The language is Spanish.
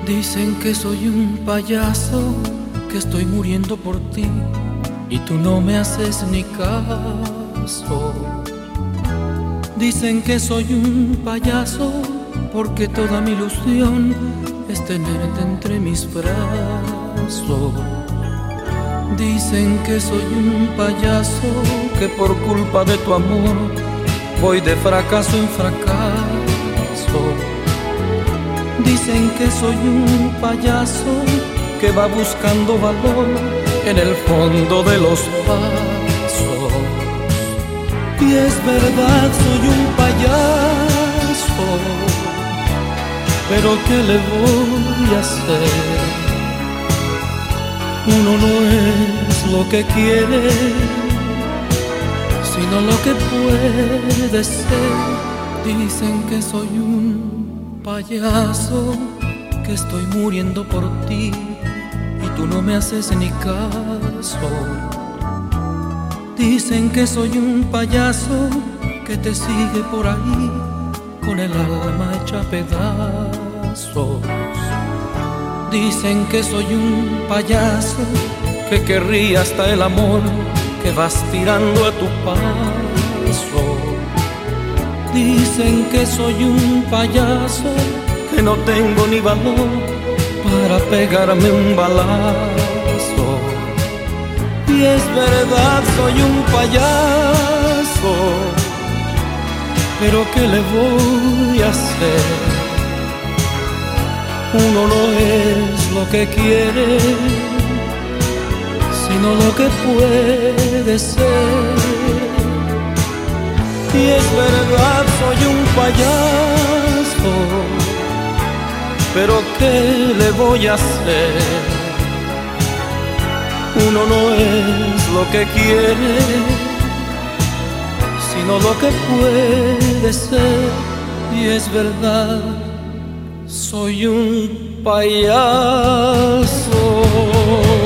Dicen que soy un payaso, que estoy muriendo por ti y tú no me haces ni caso. Dicen que soy un payaso porque toda mi ilusión es tenerte entre mis brazos. Dicen que soy un payaso, que por culpa de tu amor voy de fracaso en fracaso. Dicen que soy un payaso que va buscando valor en el fondo de los pasos. Y es verdad, soy un payaso, pero ¿qué le voy a hacer? Uno no es lo que quiere, sino lo que puede ser. Dicen que soy un payaso, que estoy muriendo por ti y tú no me haces ni caso. Dicen que soy un payaso que te sigue por ahí con el alma hecha pedazos. Dicen que soy un payaso que querría hasta el amor que vas tirando a tu paso. Dicen que soy un payaso que no tengo ni valor para pegarme un balazo. Y es verdad, soy un payaso, pero ¿qué le voy a hacer? Uno no es lo que quiere, sino lo que puede ser. Y es verdad, soy un payaso, pero ¿qué le voy a hacer? Uno no es lo que quiere, sino lo que puede ser. Y es verdad, soy un payaso.